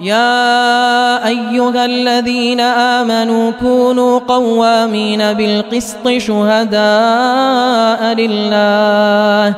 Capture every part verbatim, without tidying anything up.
يا أيها الذين آمنوا كونوا قوامين بالقسط شهداء لله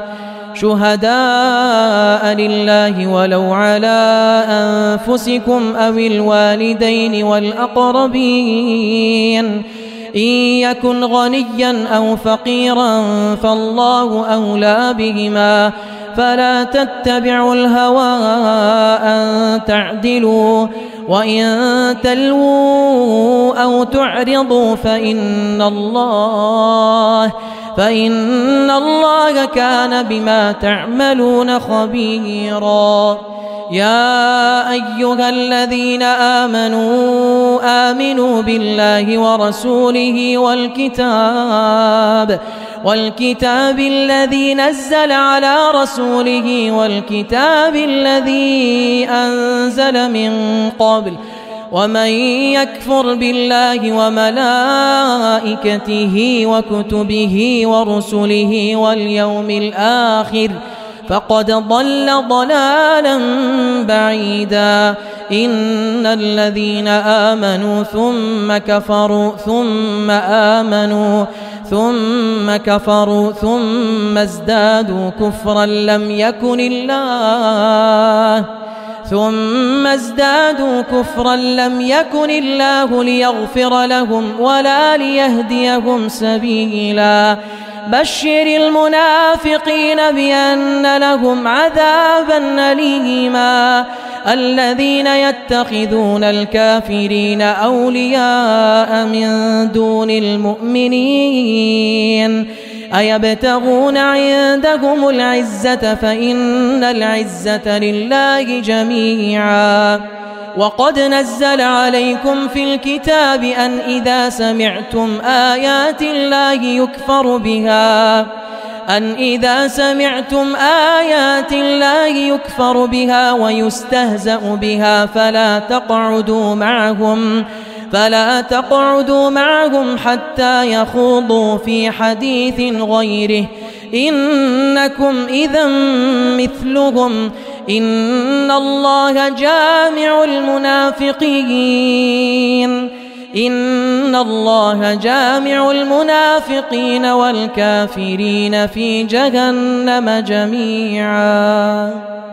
شهداء لله ولو على أنفسكم أو الوالدين والأقربين إن يكن غنيا أو فقيرا فالله أولى بهما فلا تتبعوا الهوى أن تعدلوا وإن تلووا أو تعرضوا فإن الله فإن الله كان بما تعملون خبيرا. يا أيها الذين آمنوا آمنوا بالله ورسوله والكتاب والكتاب الذي نزل على رسوله والكتاب الذي أنزل من قبل ومن يكفر بالله وملائكته وكتبه ورسله واليوم الآخر فقد ضل ضلالا بعيدا. إن الذين آمنوا ثم كفروا ثم آمنوا ثم كفروا ثم ازدادوا كفرا لم يكن الله ثم ازدادوا كفرا لم يكن الله ليغفر لهم ولا ليهديهم سبيلا. بشر المنافقين بأن لهم عذابا أليما. الذين يتخذون الكافرين أولياء من دون المؤمنين أيبتغون عندهم العزة فإن العزة لله جميعا. وقد نزل عليكم في الكتاب أن إذا سمعتم آيات الله يكفر بها أن إذا سمعتم آيات الله يكفر بها ويستهزأ بها فلا تقعدوا معهم فلا تقعدوا معهم حتى يخوضوا في حديث غيره إنكم إذا مثلهم إن الله جامع المنافقين إن الله جامع المنافقين والكافرين في جهنم جميعا.